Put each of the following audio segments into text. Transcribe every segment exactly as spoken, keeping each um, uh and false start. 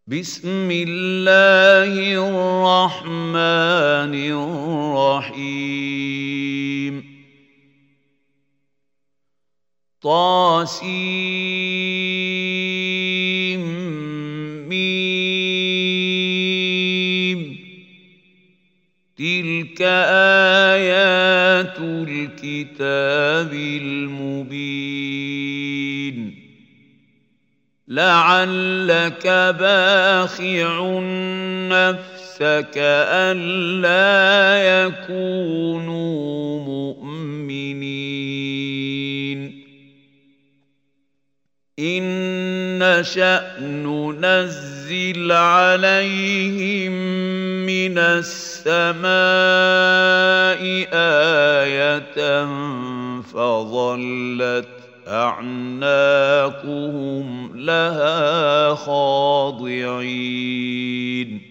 بسم الله الرحمن الرحيم طاسيم ميم تلك آيات الكتاب المبين لعلك باخع نفسك ألا يكونوا مؤمنين إن نشأ ننزل عليهم من السماء آية فظلت أعناقهم لها خاضعين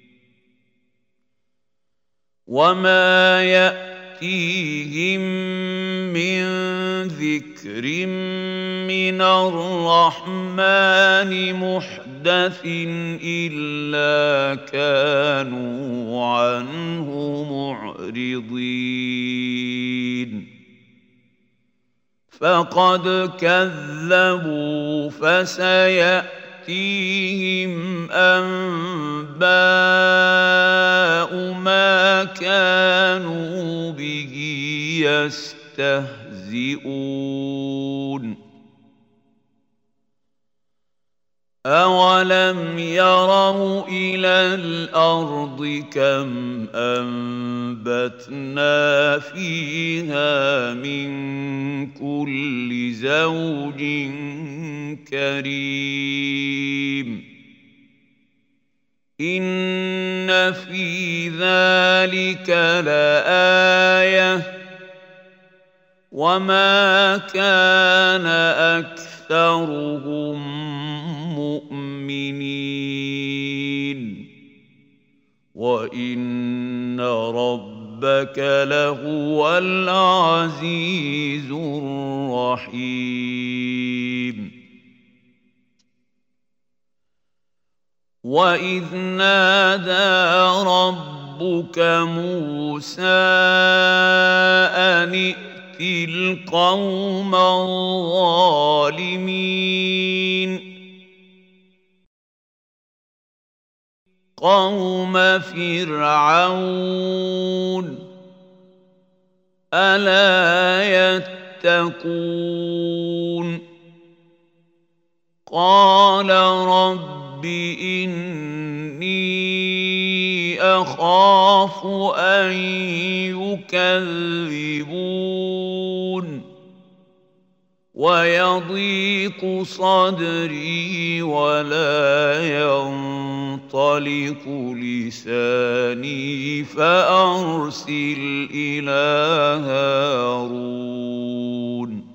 وما يأتيهم من ذكر من الرحمن محدث إلا كانوا عنه معرضين فقد كذبوا فسيأتيهم أنباء ما كانوا به يستهزئون أولم يروا إلى الأرض كم أنبتنا فيها من كل زوج كريم إن في ذلك لآية وما كان أكثرهم مؤمنين وإن ربك لهو العزيز الرحيم وإذ نادى ربك موسى أن ائت القوم الظالمين قوم فرعون ألا يتقون قال رب إني أخاف أن يكذبون ويضيق صدري ولا ينطلق لساني فأرسل إلى هارون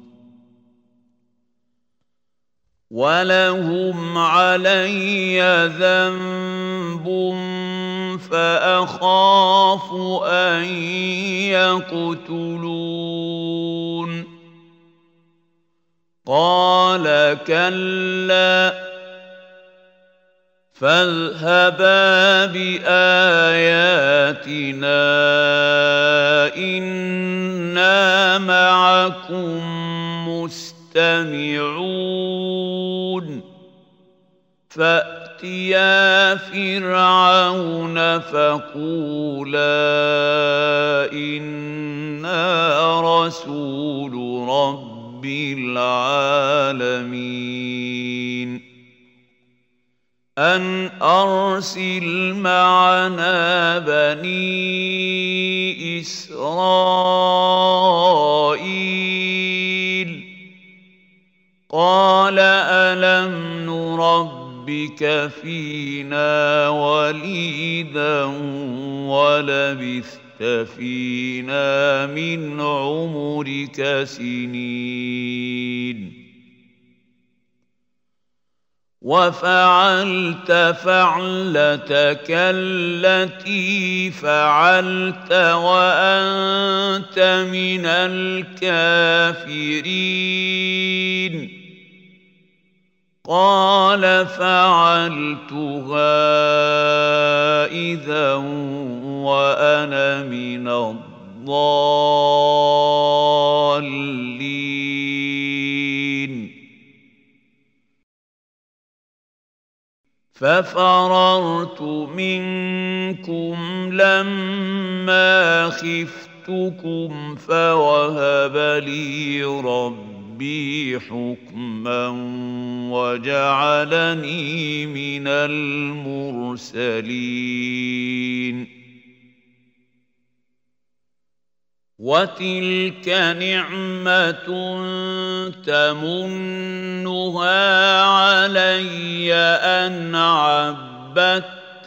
ولهم علي ذنب فأخاف أن يقتلون قال كلا فاذهبا بآياتنا إنا معكم مستمعون فأتيا فرعون فقولا إنا رسول رب العالمين أن أرسل معنا بني إسرائيل قال ألم نربك فينا وليدا ولبثت فينا من عمرك سنين وفعلت فعلتك التي فعلت وأنت من الكافرين قال فعلتها إذا وأنا من الضالين ففررت منكم لما خفتكم فوهب لي ربي حكما وجعلني من المرسلين وتلك نعمة تمنها علي أن عبدت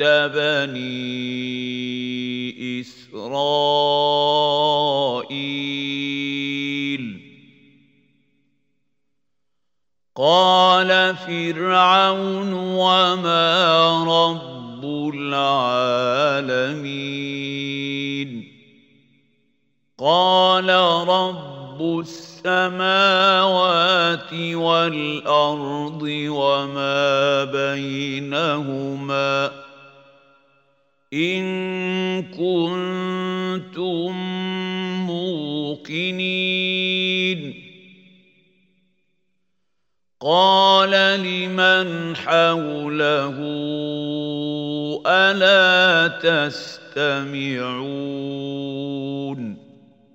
بني إسرائيل قال فرعون وما رب العالمين قال رب السماوات والأرض وما بينهما إن كنتم موقنين قال لمن حوله ألا تستمعون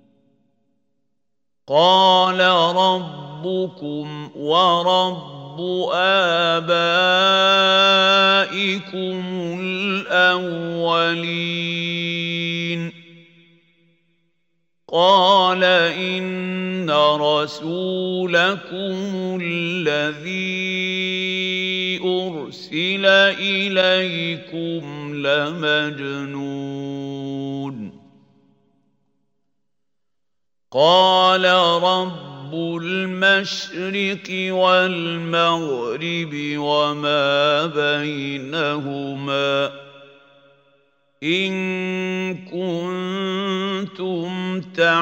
قال ربكم ورب آبائكم الأولين قال إن رسولكم الذي أرسل إليكم لمجنون قال رب المشرق والمغرب وما بينهما إن كنتم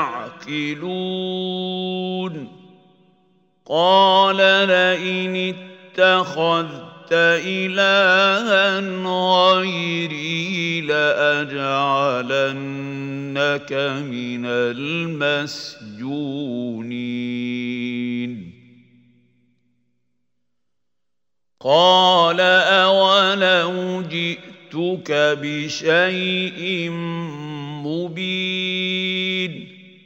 تعقلون قال لئن اتخذت إلها غيري لأجعلنك من المسجونين قال أولو جئتك بشيء مبين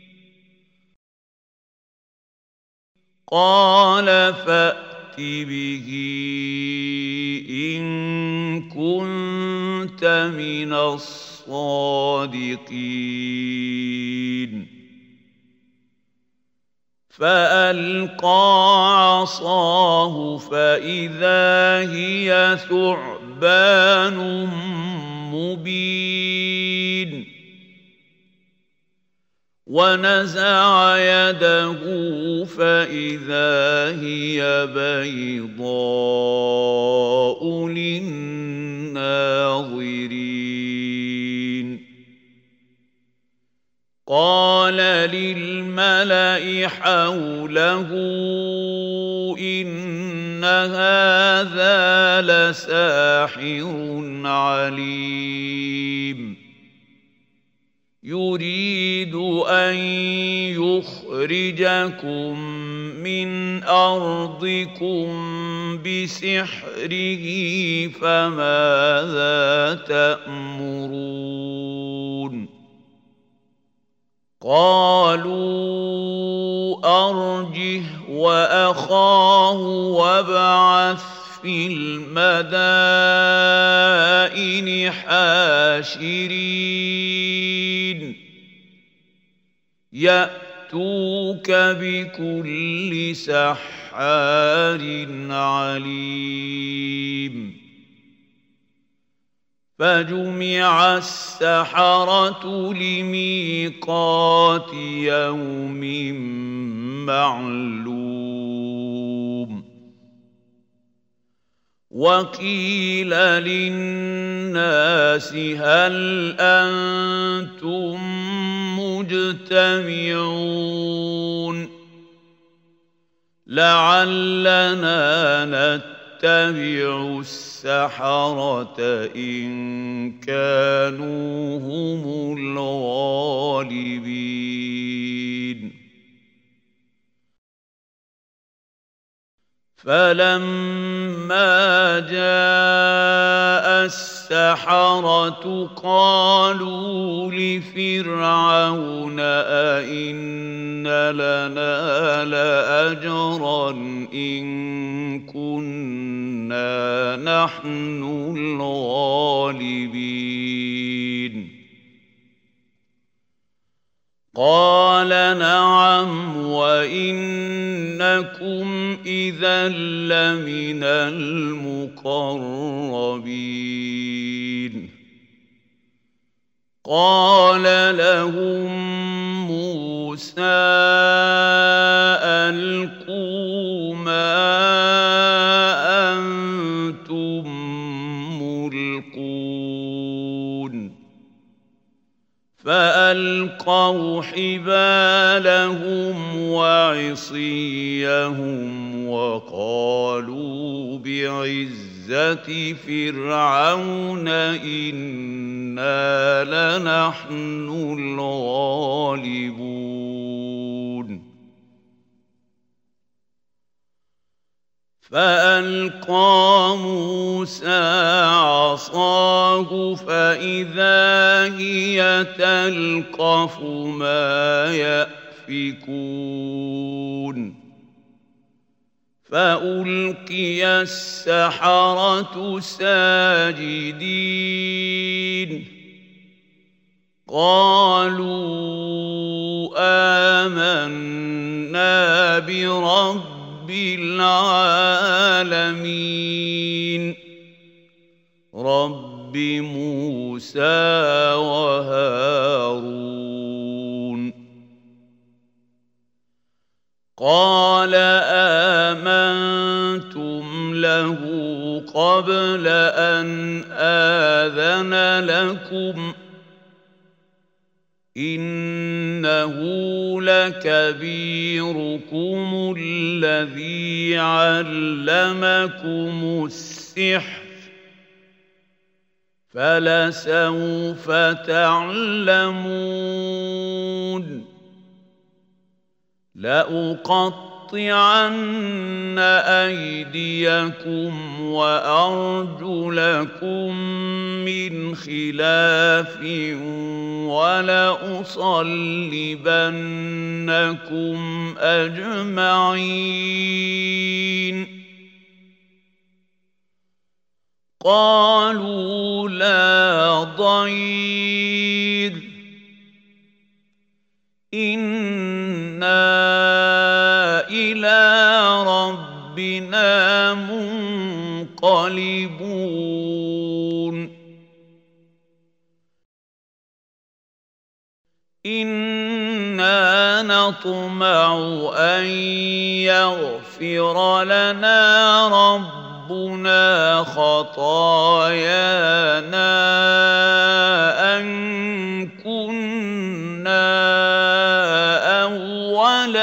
قال فأت به إن كنت من الصادقين فألقى عصاه فإذا هي ثعبان مبين ونزع يده فإذا هي بيضاء للناظرين قال للملأ حوله إن هذا لساحر عليم يريد أن يخرجكم من أرضكم بسحره فماذا تأمرون قالوا أرجه وأخاه وابعث في المدائن حاشرين يأتوك بكل سحار عليم فجمع السحرة لميقات يوم معلوم وقيل للناس هل أنتم مجتمعون لعلنا فاتبعوا السحرة إن كانوا هم الغالبين فلما جاء السحرة قالوا لفرعون أئن لنا لأجرا إن كنا نحن الغالبين قال نعم وإنكم إذا لمن المقربين قال لهم موسى ألقوا ما أنتم ملقون فألقوا حبالهم وعصيهم وقالوا بعزة فرعون إنا لنحن الغالبون فألقى موسى عصاه فإذا هي تلقف ما يأفكون فألقي السحرة ساجدين قالوا آمنا برب رب العالمين رب موسى وهارون قال آمنتم له قبل أن آذن لكم إنه لكبيركم الذي علمكم السحر فلسوف تعلمون لأقطعن أيديكم وأرجلكم من خلاف ولأصلبنكم أجمعين قالوا لا ضير إنا إلى ربنا منقلبون إنا نطمع أن يغفر لنا ربنا خطايانا أن كنا أول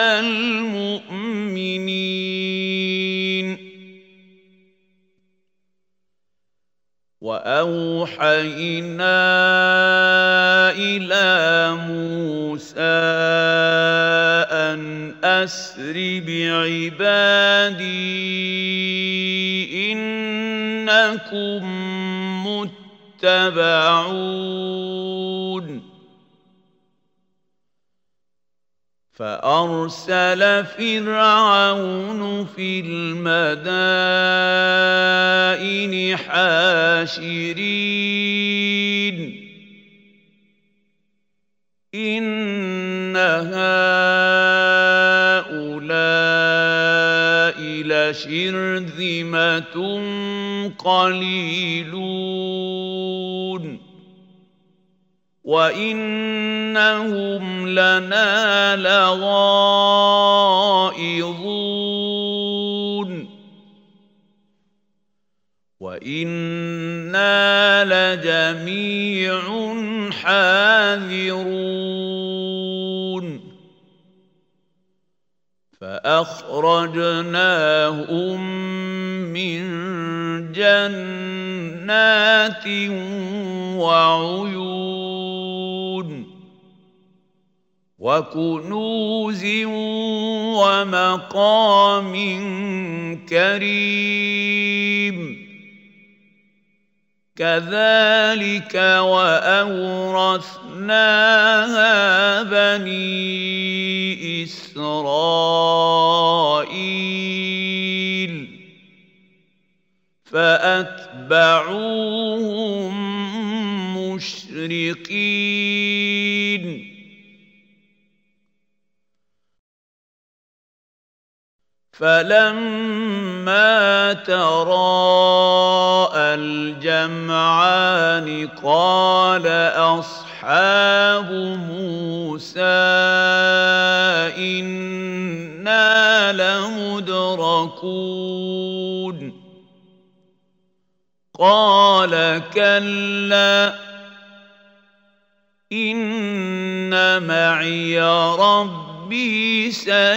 المؤمنين وأوحينا إلى موسى أن أسر بعبادي إنكم متبعون فأرسل فرعون في المدائن حاشرين إن هؤلاء لشرذمة قليلون وإنهم لنا لغائظون وإنا لجميع حاذرون فأخرجناهم من جنات وعيون وكنوز ومقام كريم كذلك وأورثناها بني إسرائيل فأتبعوهم مشرقين فلما تراءى الجمعان قال أصحاب موسى إنا لمدركون قال كلا إن معي ربي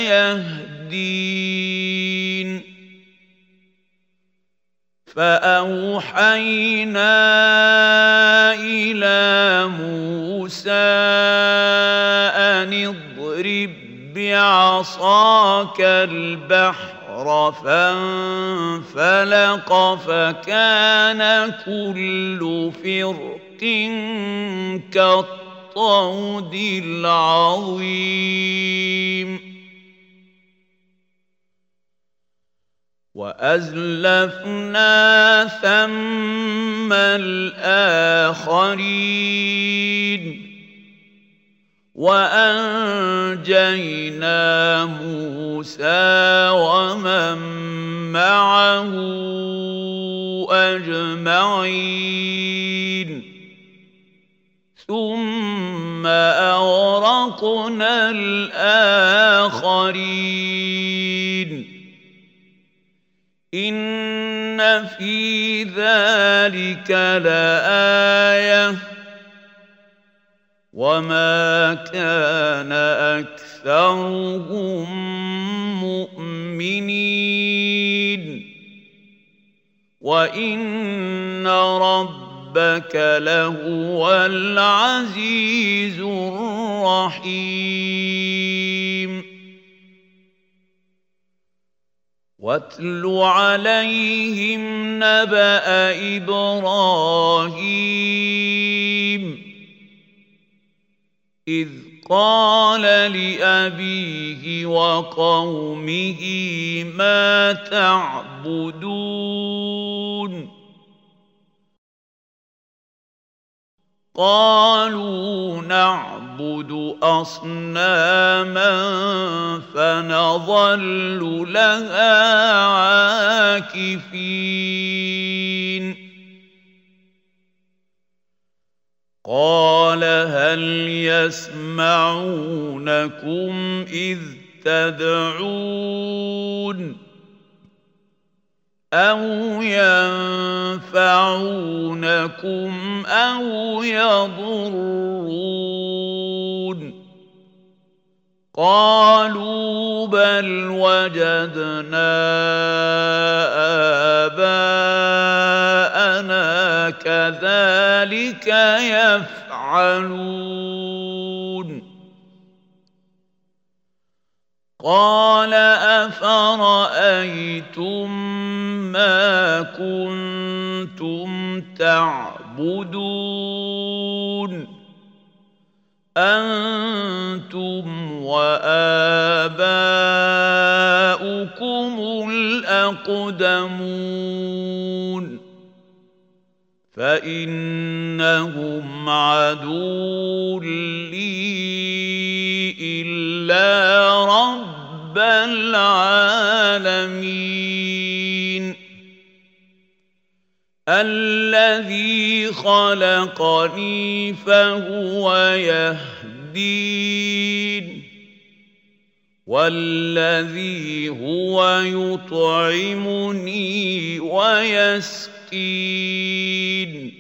سيهدين فأوحينا إلى موسى أن اضرب بعصاك البحر فانفلق فكان كل فرق كالطود العظيم وأزلفنا ثم الآخرين وأنجينا موسى ومن معه أجمعين ثم أغرقنا الآخرين إن في ذلك لآية وما كان أكثرهم مؤمنين وإن ربك لهو العزيز الرحيم واتل عليهم نبأ إبراهيم إذ قال لأبيه وقومه ما تعبدون قالوا نعبد أصناما فنظل لها عاكفين قال هل يسمعونكم إذ تدعون أو ينفعونكم أو يضرون قالوا بل وجدنا آباءنا كذلك يفعلون قال أفرأيتم ما كنتم تعبدون أنتم وآباؤكم الأقدمون فإنهم عدو لي إلا رب العالمين الذي خلقني فهو يهدين والذي هو يطعمني ويسقين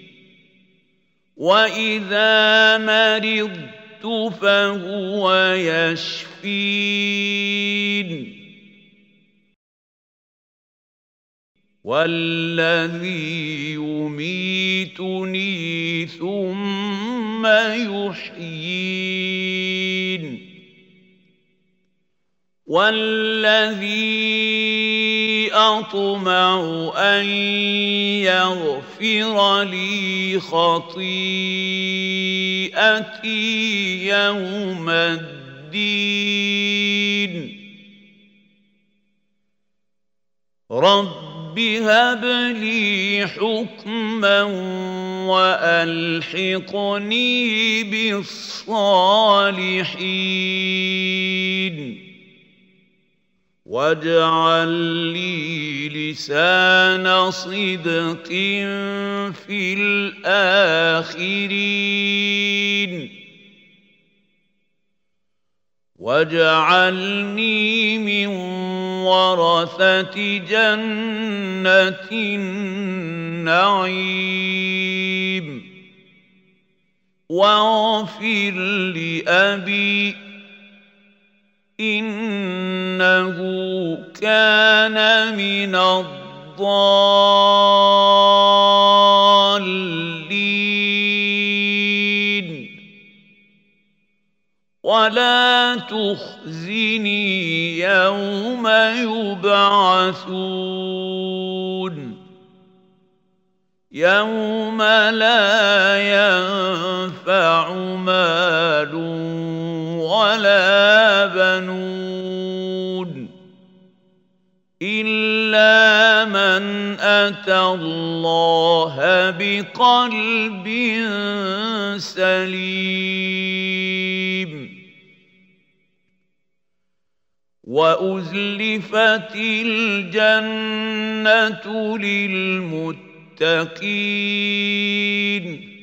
وإذا مرضت فهو يشفين والذي يميتني ثم يحيين والذي أطمع أن يغفر لي خطيئتي يوم الدين رب هب لي حكما وألحقني بالصالحين واجعل لي لسان صدق في الآخرين واجعلني من ورثة جنة النعيم واغفر لأبي إنه كان من الضالين ولا تخزني يوم يبعثون يوم لا ينفع مال ولا بنون إلا من أتى الله بقلب سليم وأزلفت الجنة للمتقين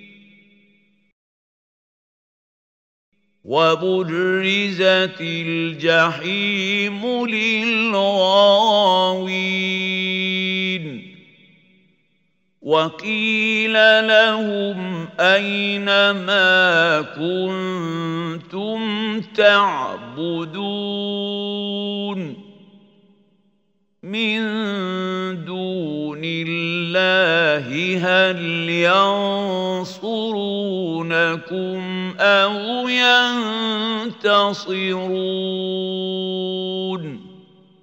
وبرزت الجحيم للغاوين وقيل لهم أين ما كنتم تعبدون من دون الله هل ينصرونكم أو ينتصرون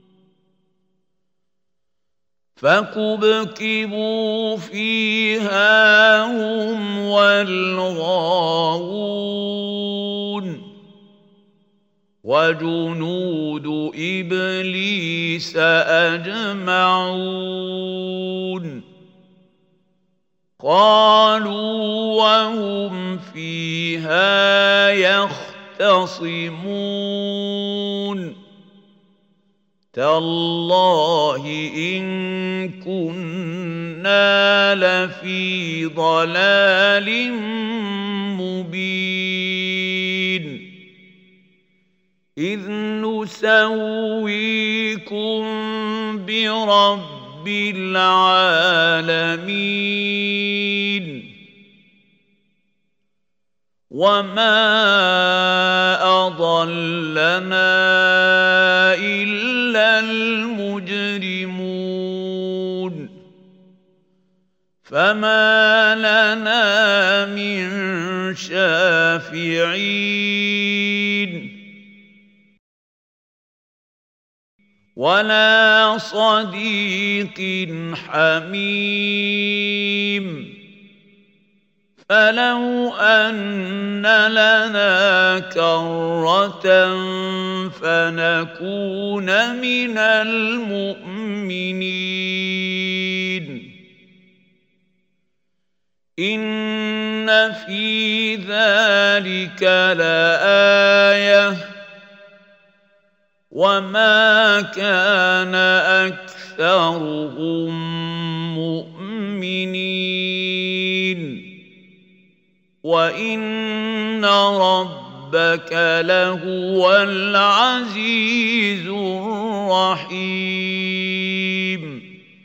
فكبكبوا فيها هم والغاوون وجنود إبليس أجمعون قالوا وهم فيها يختصمون تالله إن كنا لفي ضلال مبين إذ نسويكم برب العالمين وما أضلنا إلا المجرمون فما لنا من شافعين ولا صديق حميم فلو أن لنا كرة فنكون من المؤمنين إن في ذلك لآية وما كان أكثرهم مؤمنين وإن ربك لهو العزيز الرحيم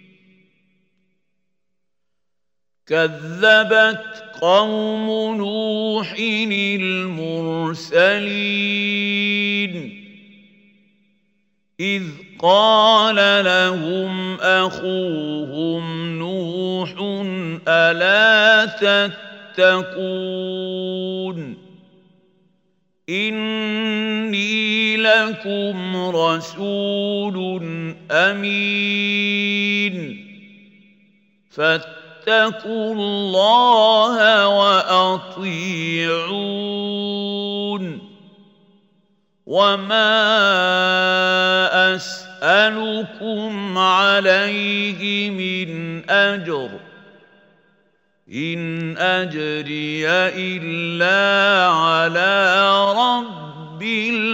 كذبت قوم نوح المرسلين إذ قال لهم أخوهم نوح ألا تتقون إني لكم رسول أمين فاتقوا الله وأطيعون وما أسألكم عليه من أجر إن أجري إلا على رب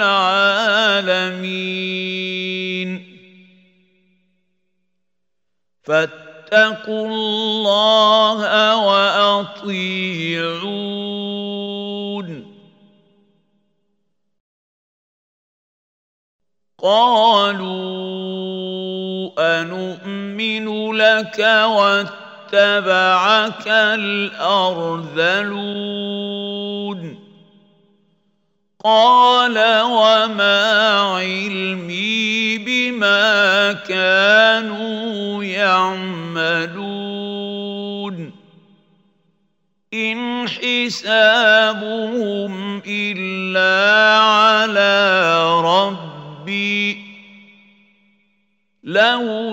العالمين فاتقوا الله وأطيعون قالوا أنؤمن لك واتبعك الأرذلون قال وما علمي بما كانوا يعملون إن حسابهم إلا على ربي لو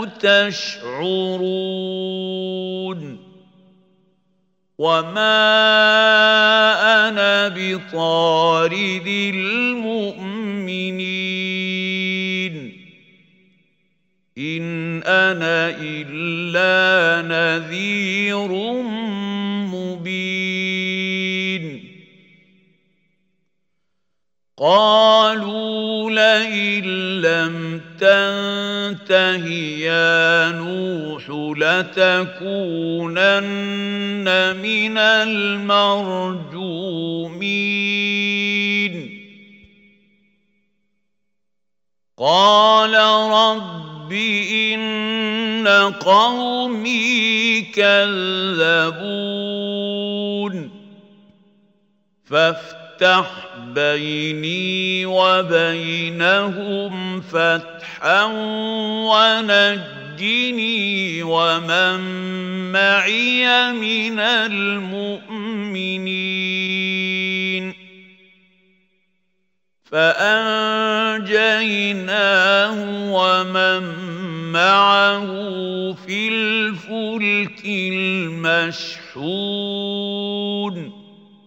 تشعرون وما أنا بطارد المؤمنين إن أنا إلا نذير مبين قالوا لئن لم تنته يا نوح لتكونن من المرجومين قال رب إن قومي كذبون فافتح بيني وبينهم فتحا ونجني ومن معي من المؤمنين فأنجيناه ومن معه في الفلك المشحون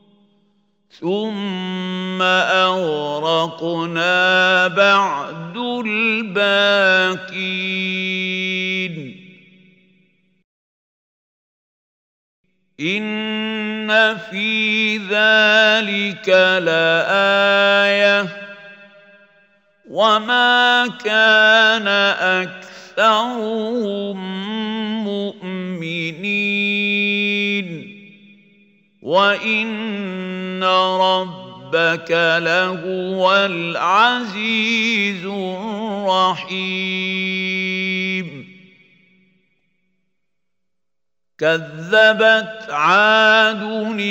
ثم أغرقنا بعد الباقين إن في ذلك لآية وما كان أكثرهم مؤمنين وإن ربك لهو العزيز الرحيم كذبت عاد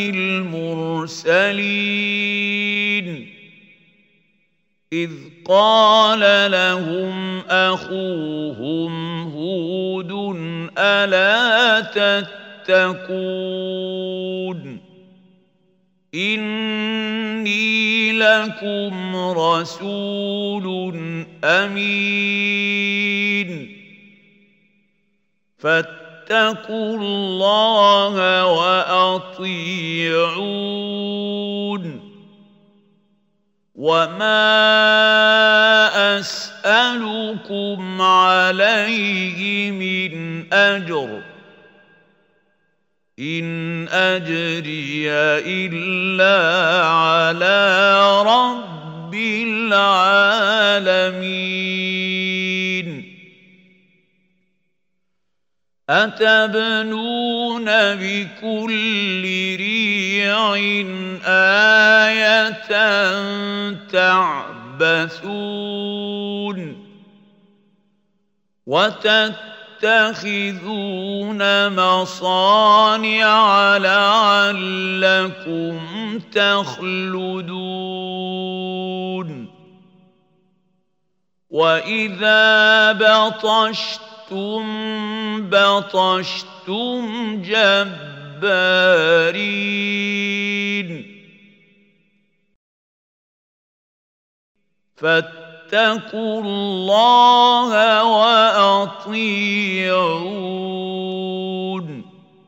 المرسلين إذ قال لهم أخوهم هود ألا تتقون إني لكم رسول أمين فاتقوا الله وأطيعون وما أسألكم عليه من أجر إن أجري إلا على رب العالمين أتبنون بكل ريع آية تعبثون وتتخذون مصانع لعلكم تخلدون وإذا بطشتم بطشتم جبارين فاتقوا الله وأطيعون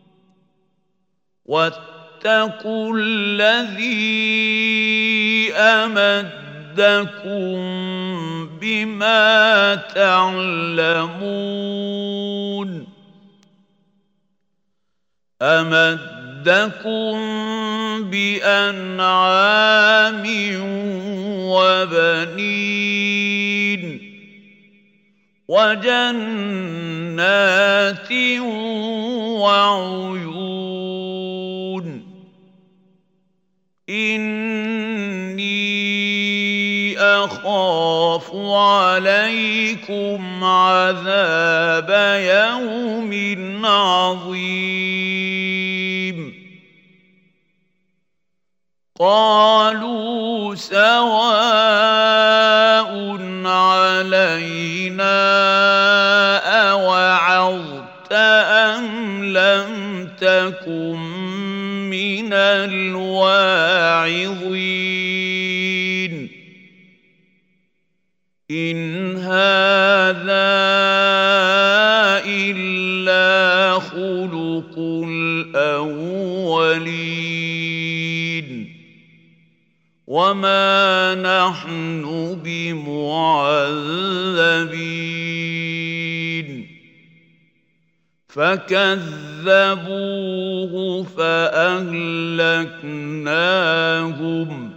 واتقوا الذي أمدكم بما تعلمون أمدكم بأنعام وبنين وجنات وعيون إني أخاف عليكم عذاب يوم عظيم قالوا سواء علينا أوعظت أم لم تكن من الواعظين إن هذا إلا خلق الأولين وما نحن بمعذبين فكذبوه فأهلكناهم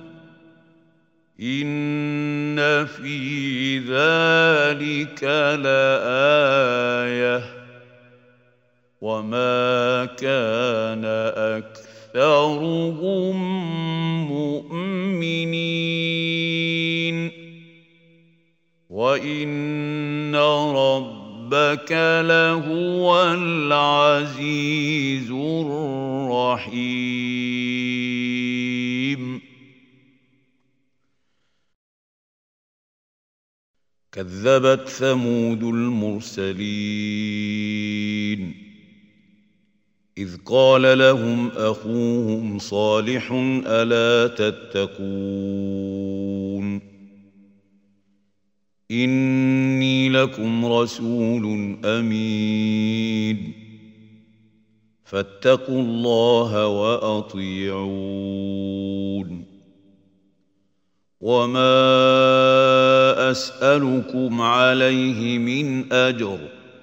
إن في ذلك لآية وما كان أكثرهم مؤمنين وإن ربك لهو العزيز الرحيم كذبت ثمود المرسلين إذ قال لهم أخوهم صالح ألا تتقون إني لكم رسول أمين فاتقوا الله وأطيعون وما أسألكم عليه من أجر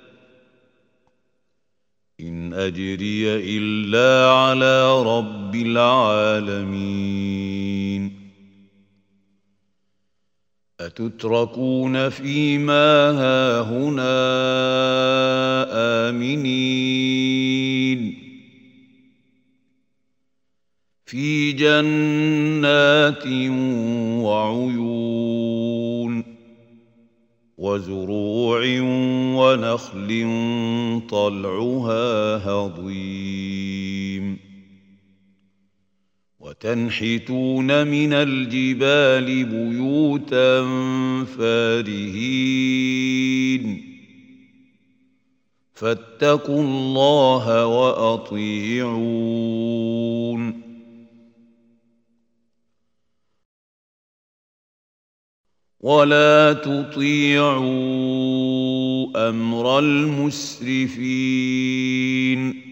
إن أجري إلا على رب العالمين أتتركون فيما هاهنا آمنين في جنات وعيون وزروع ونخل طلعها هضيم وتنحتون من الجبال بيوتا فارهين فاتقوا الله وأطيعون ولا تطيعوا أمر المسرفين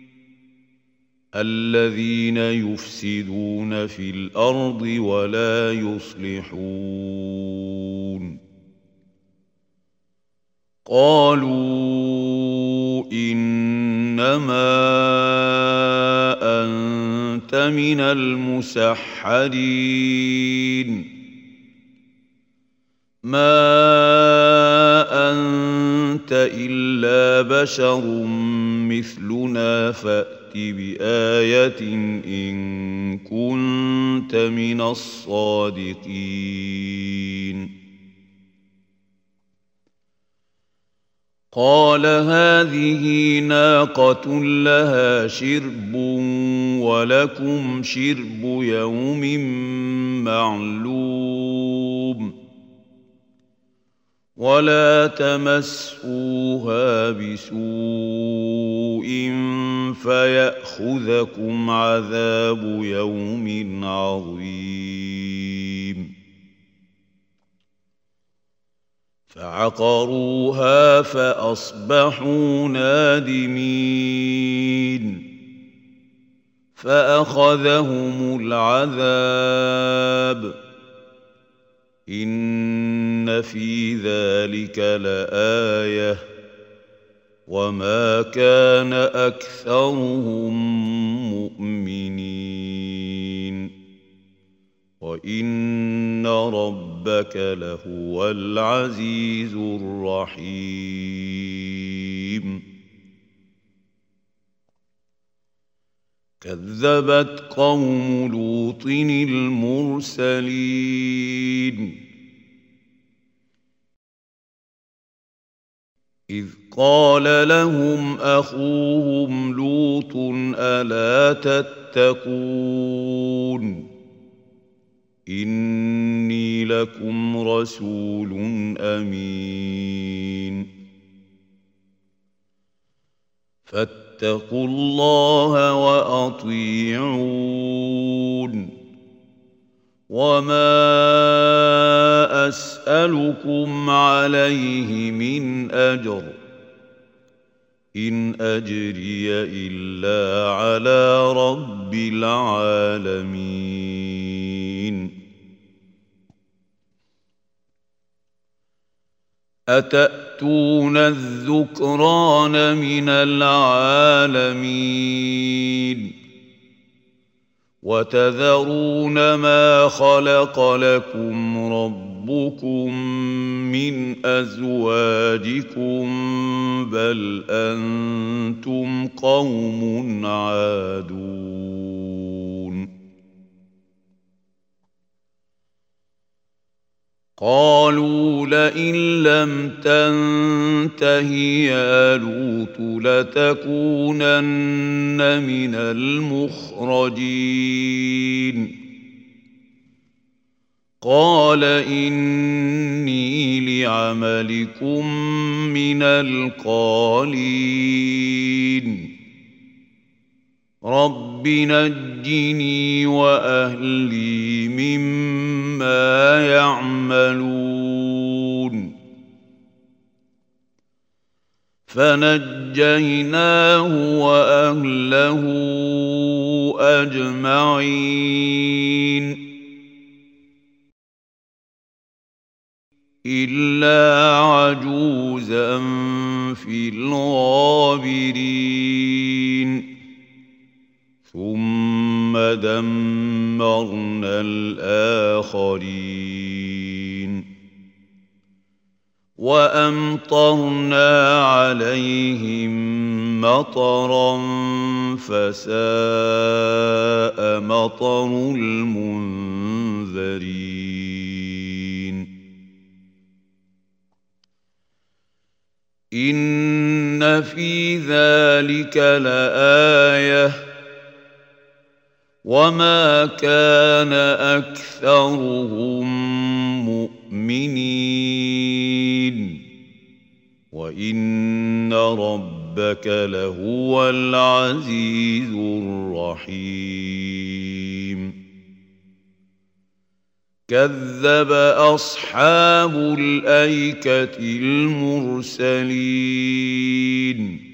الذين يفسدون في الأرض ولا يصلحون قالوا إنما أنت من المسحرين ما أنت إلا بشر مثلنا فأت بآية إن كنت من الصادقين قال هذه ناقة لها شرب ولكم شرب يوم معلوم ولا تمسوها بسوء فيأخذكم عذاب يوم عظيم فعقروها فأصبحوا نادمين فأخذهم العذاب إن في ذلك لآية وما كان أكثرهم مؤمنين وإن ربك لهو العزيز الرحيم كذبت قوم لوط المرسلين إذ قال لهم أخوهم لوط ألا تتقون إني لكم رسول أمين فاتقوا الله وأطيعون وما أسألكم عليه من أجر إن أجري إلا على رب العالمين أتأتون الذكران من العالمين وتذرون ما خلق لكم ربكم من أزواجكم بل أنتم قوم عادون قالوا لئن لم تنته يا لوط لتكونن من المخرجين قال إني لعملكم من القالين رب نجني وأهلي مما يعملون فنجيناه وأهله أجمعين إلا عجوزا في الغابرين ثم دمرنا الآخرين وأمطرنا عليهم مطرا فساء مطر المنذرين إن في ذلك لآية وما كان أكثرهم مؤمنين وإن ربك لهو العزيز الرحيم كذب أصحاب الأيكة المرسلين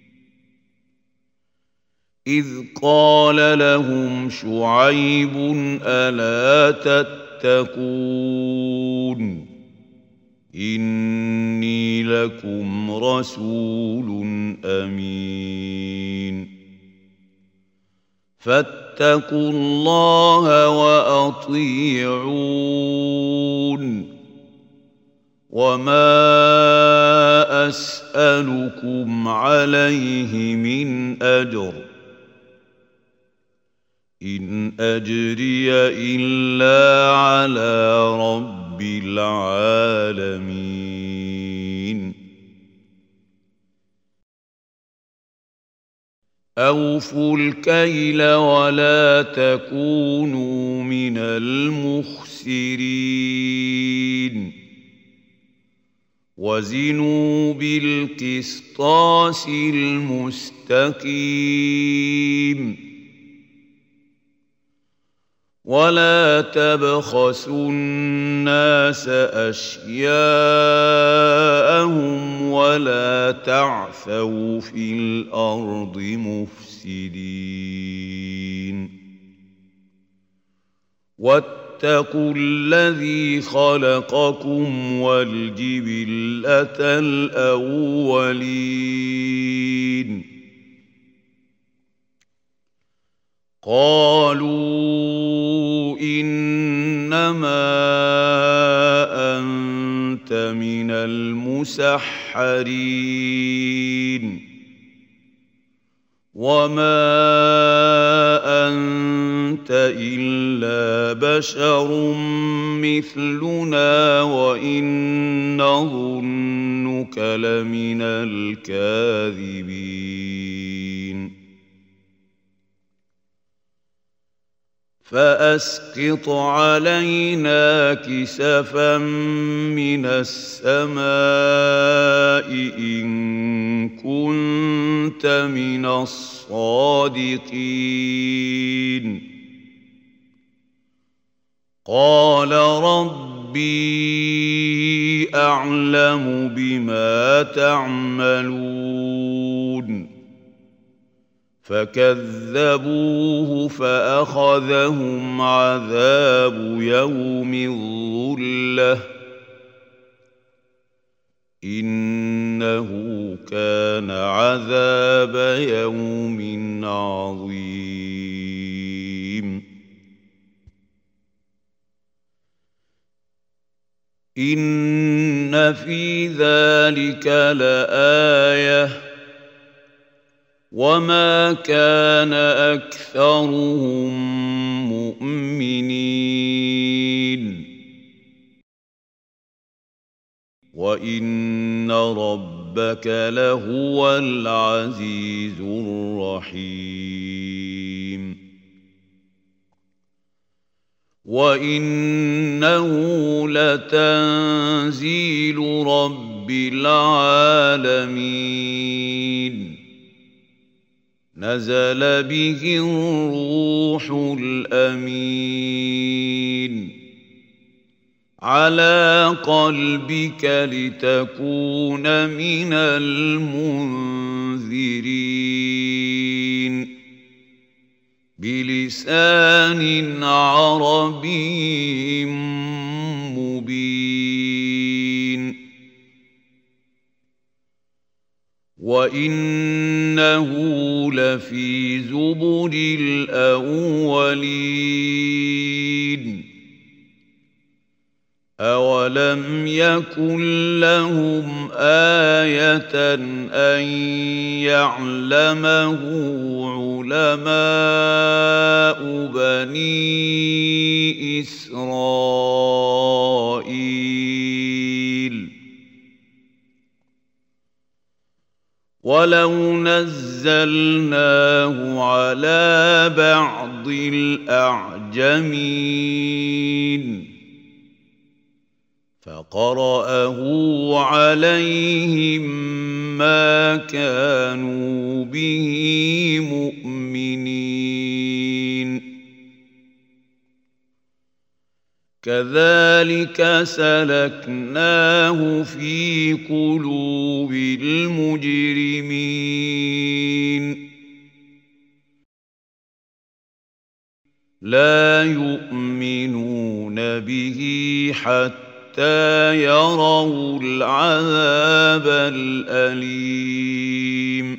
إذ قال لهم شعيب ألا تتقون إني لكم رسول أمين فاتقوا الله وأطيعون وما أسألكم عليه من أجر إن أجري إلا على رب العالمين أوفوا الكيل ولا تكونوا من المخسرين وزنوا بالقسطاس المستقيم ولا تبخسوا الناس أشياءهم ولا تعثوا في الأرض مفسدين واتقوا الذي خلقكم والجبلة الأولين قالوا إنما أنت من المسحرين وما أنت إلا بشر مثلنا وإن نظنك لمن الكاذبين فأسقط علينا كسفا من السماء إن كنت من الصادقين قال ربي أعلم بما تعملون فكذبوه فأخذهم عذاب يوم الظلة إنه كان عذاب يوم عظيم إن في ذلك لآية وما كان أكثرهم مؤمنين وإن ربك لهو العزيز الرحيم وإنه لتنزيل رب العالمين نزل به الروح الأمين على قلبك لتكون من المنذرين بلسان عربي مبين وإنه لفي زبر الأولين أولم يكن لهم آية أن يعلمه علماء بني إسرائيل ولو نزلناه على بعض الأعجمين فقرأه عليهم ما كانوا به مؤمنين كذلك سلكناه في قلوب المجرمين لا يؤمنون به حتى حتى يروا العذاب الأليم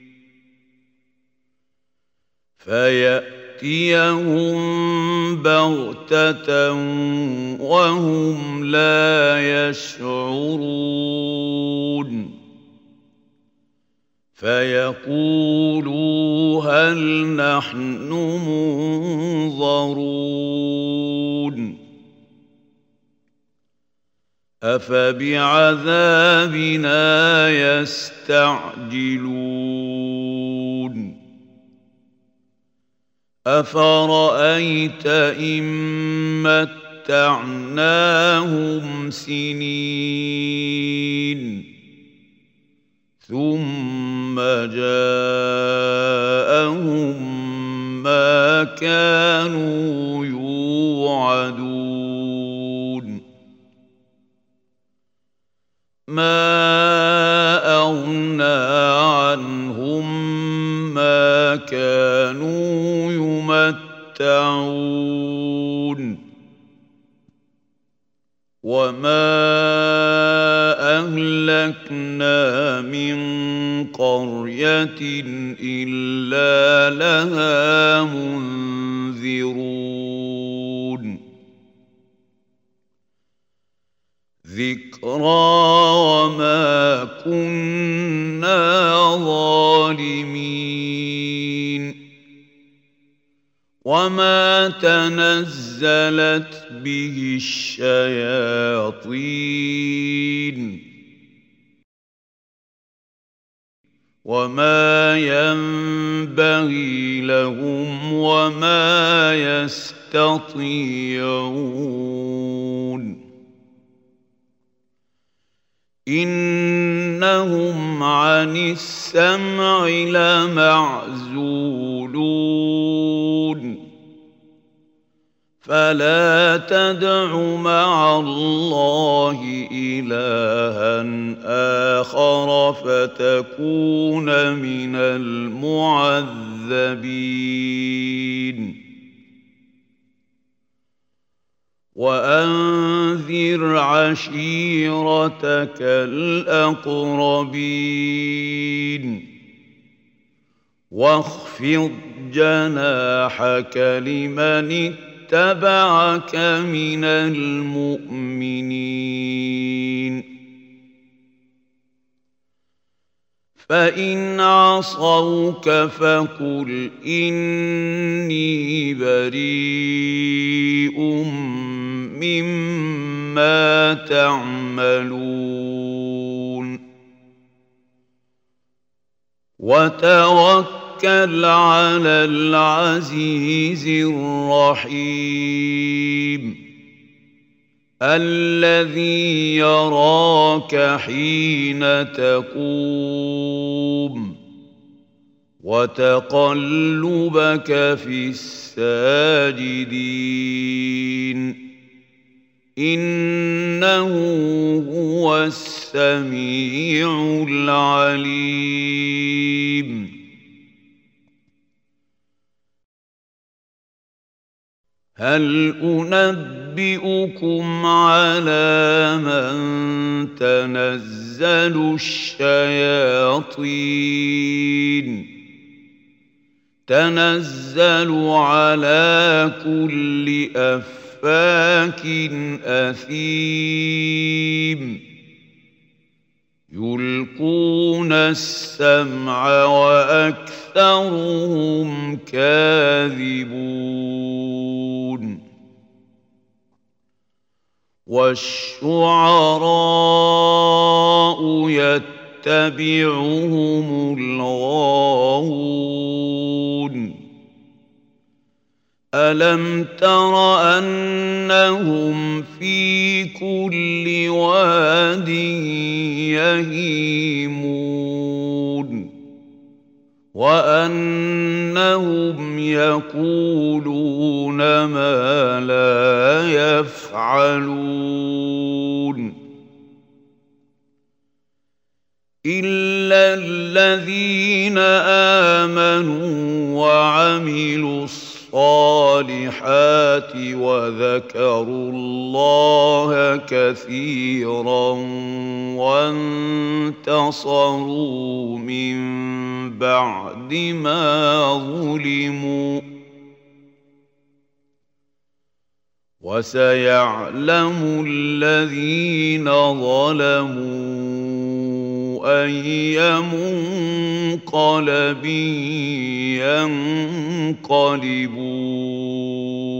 فيأتيهم بغتة وهم لا يشعرون فيقولوا هل نحن منظرون أفبعذابنا يستعجلون أفرأيت إن متعناهم سنين ثم جاءهم ما كانوا يوعدون ما أغنى عنهم ما كانوا يمتعون وما أهلكنا من قرية إلا لها منذرون ذكرى وما كنا ظالمين وما تنزلت به الشياطين وما ينبغي لهم وما يستطيعون إنهم عن السمع لمعزولون فلا تدع مع الله إلها آخر فتكون من المعذبين وأنذر عشيرتك الأقربين واخفض جناحك لمن اتبعك من المؤمنين فإن عصوك فقل إني بريء مما تعملون وتوكل على العزيز الرحيم الذي يراك حين تقوم وتقلبك في الساجدين إنه هو السميع العليم هل أنبئكم على من تنزل الشياطين تنزل على كل أفاك أثيم يلقون السمع وأكثرهم كاذبون والشعراء يتبعهم الغاوون ألم تر أنهم في كل واد يهيمون وأنهم يقولون ما لا يفعلون إلا الذين آمنوا وعملوا الصالحات وذكروا الله كثيرا وانتصروا من بعد ما ظلموا وسيعلم الذين ظلموا أي منقلب ينقلبون